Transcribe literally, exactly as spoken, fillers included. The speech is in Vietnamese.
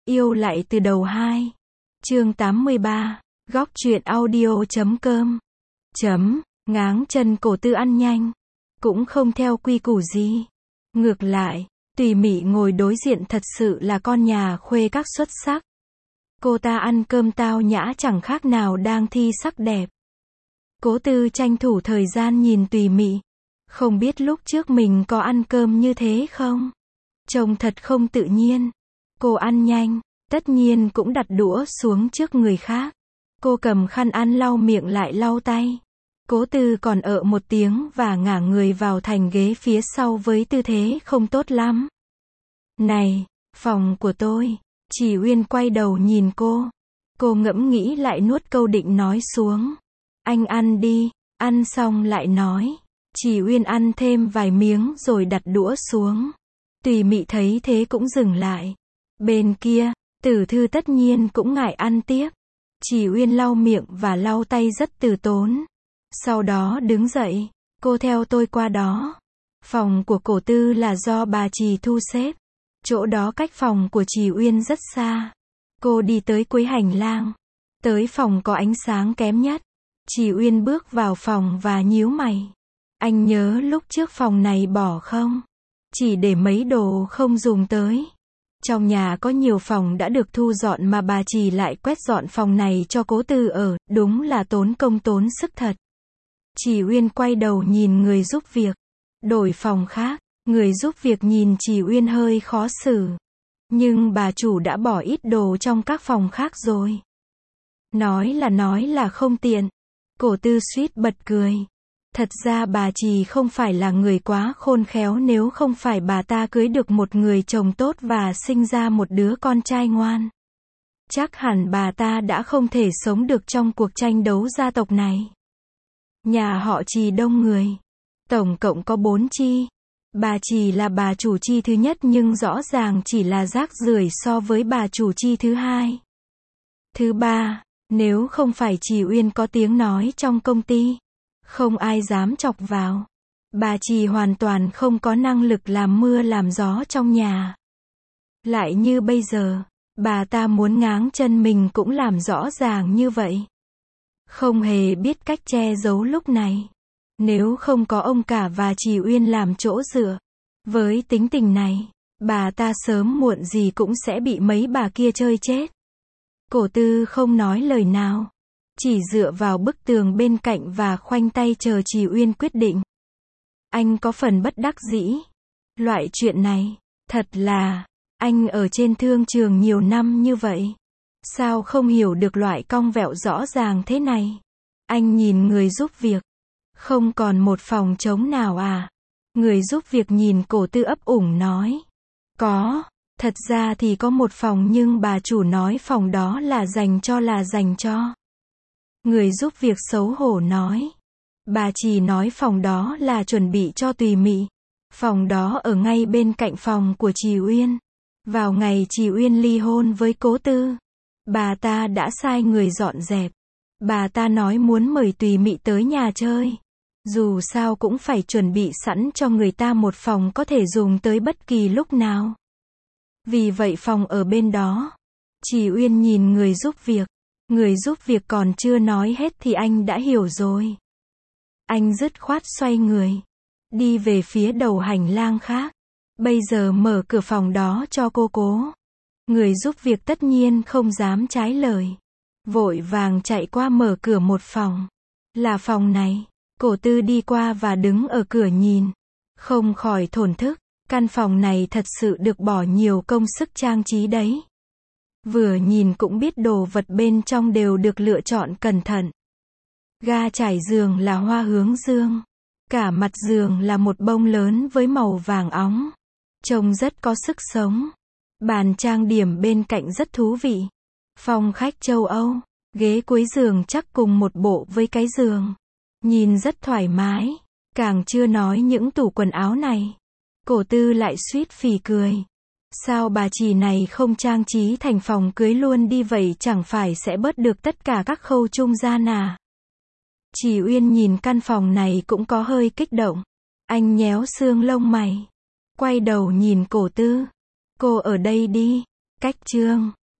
Yêu lại từ đầu hai. Chương tám mươi ba. Góc truyện audio chấm com. Chấm, ngáng chân cổ tư ăn nhanh. Cũng không theo quy củ gì. Ngược lại, Tùy Mị ngồi đối diện thật sự là con nhà khuê các xuất sắc. Cô ta ăn cơm tao nhã chẳng khác nào đang thi sắc đẹp. Cố Tư tranh thủ thời gian nhìn Tùy Mị. Không biết lúc trước mình có ăn cơm như thế không? Trông thật không tự nhiên. Cô ăn nhanh, tất nhiên cũng đặt đũa xuống trước người khác. Cô cầm khăn ăn lau miệng lại lau tay. Cố Tư còn ợ một tiếng và ngả người vào thành ghế phía sau với tư thế không tốt lắm. Này, phòng của tôi. Chỉ Uyên quay đầu nhìn cô. Cô ngẫm nghĩ lại nuốt câu định nói xuống. Anh ăn đi, ăn xong lại nói. Chỉ Uyên ăn thêm vài miếng rồi đặt đũa xuống. Tùy Mị thấy thế cũng dừng lại. Bên kia, Tử Thư tất nhiên cũng ngại ăn tiếp. Chỉ Uyên lau miệng và lau tay rất từ tốn. Sau đó đứng dậy, cô theo tôi qua đó. Phòng của Cổ Tư là do bà Trì thu xếp. Chỗ đó cách phòng của Chỉ Uyên rất xa. Cô đi tới cuối hành lang. Tới phòng có ánh sáng kém nhất. Chỉ Uyên bước vào phòng và nhíu mày. Anh nhớ lúc trước phòng này bỏ không? Chỉ để mấy đồ không dùng tới. Trong nhà có nhiều phòng đã được thu dọn mà bà Trì lại quét dọn phòng này cho Cố Tư ở, đúng là tốn công tốn sức thật. Chỉ Uyên quay đầu nhìn người giúp việc. Đổi phòng khác, người giúp việc nhìn Chỉ Uyên hơi khó xử. Nhưng bà chủ đã bỏ ít đồ trong các phòng khác rồi. Nói là nói là không tiện. Cổ Tư suýt bật cười. Thật ra bà Trì không phải là người quá khôn khéo, nếu không phải bà ta cưới được một người chồng tốt và sinh ra một đứa con trai ngoan. Chắc hẳn bà ta đã không thể sống được trong cuộc tranh đấu gia tộc này. Nhà họ Trì đông người. Tổng cộng có bốn chi. Bà Trì là bà chủ chi thứ nhất nhưng rõ ràng chỉ là rác rưởi so với bà chủ chi thứ hai. Thứ ba, nếu không phải Chỉ Uyên có tiếng nói trong công ty, không ai dám chọc vào. Bà Trì hoàn toàn không có năng lực làm mưa làm gió trong nhà. Lại như bây giờ, bà ta muốn ngáng chân mình cũng làm rõ ràng như vậy. Không hề biết cách che giấu lúc này. Nếu không có ông cả và Chỉ Uyên làm chỗ dựa, với tính tình này, bà ta sớm muộn gì cũng sẽ bị mấy bà kia chơi chết. Cổ Tư không nói lời nào. Chỉ dựa vào bức tường bên cạnh và khoanh tay chờ Chỉ Uyên quyết định. Anh có phần bất đắc dĩ. Loại chuyện này, thật là, anh ở trên thương trường nhiều năm như vậy. Sao không hiểu được loại cong vẹo rõ ràng thế này? Anh nhìn người giúp việc. Không còn một phòng trống nào à? Người giúp việc nhìn Cổ Tư ấp ủng nói. Có, thật ra thì có một phòng nhưng bà chủ nói phòng đó là dành cho là dành cho. Người giúp việc xấu hổ nói. Bà Trì nói phòng đó là chuẩn bị cho Tùy Mị. Phòng đó ở ngay bên cạnh phòng của Chỉ Uyên. Vào ngày Chỉ Uyên ly hôn với Cố Tư, bà ta đã sai người dọn dẹp. Bà ta nói muốn mời Tùy Mị tới nhà chơi. Dù sao cũng phải chuẩn bị sẵn cho người ta một phòng có thể dùng tới bất kỳ lúc nào. Vì vậy phòng ở bên đó. Chỉ Uyên nhìn người giúp việc. Người giúp việc còn chưa nói hết thì anh đã hiểu rồi. Anh dứt khoát xoay người. Đi về phía đầu hành lang khác. Bây giờ mở cửa phòng đó cho cô Cố. Người giúp việc tất nhiên không dám trái lời. Vội vàng chạy qua mở cửa một phòng. Là phòng này. Cổ Tư đi qua và đứng ở cửa nhìn. Không khỏi thổn thức. Căn phòng này thật sự được bỏ nhiều công sức trang trí đấy. Vừa nhìn cũng biết đồ vật bên trong đều được lựa chọn cẩn thận. Ga trải giường là hoa hướng dương. Cả mặt giường là một bông lớn với màu vàng óng. Trông rất có sức sống. Bàn trang điểm bên cạnh rất thú vị. Phong khách châu Âu. Ghế cuối giường chắc cùng một bộ với cái giường. Nhìn rất thoải mái. Càng chưa nói những tủ quần áo này. Cổ Tư lại suýt phì cười. Sao bà Trì này không trang trí thành phòng cưới luôn đi, vậy chẳng phải sẽ bớt được tất cả các khâu trung gian à? Chỉ Uyên nhìn căn phòng này cũng có hơi kích động. Anh nhéo xương lông mày. Quay đầu nhìn Cổ Tư. Cô ở đây đi. Cách chương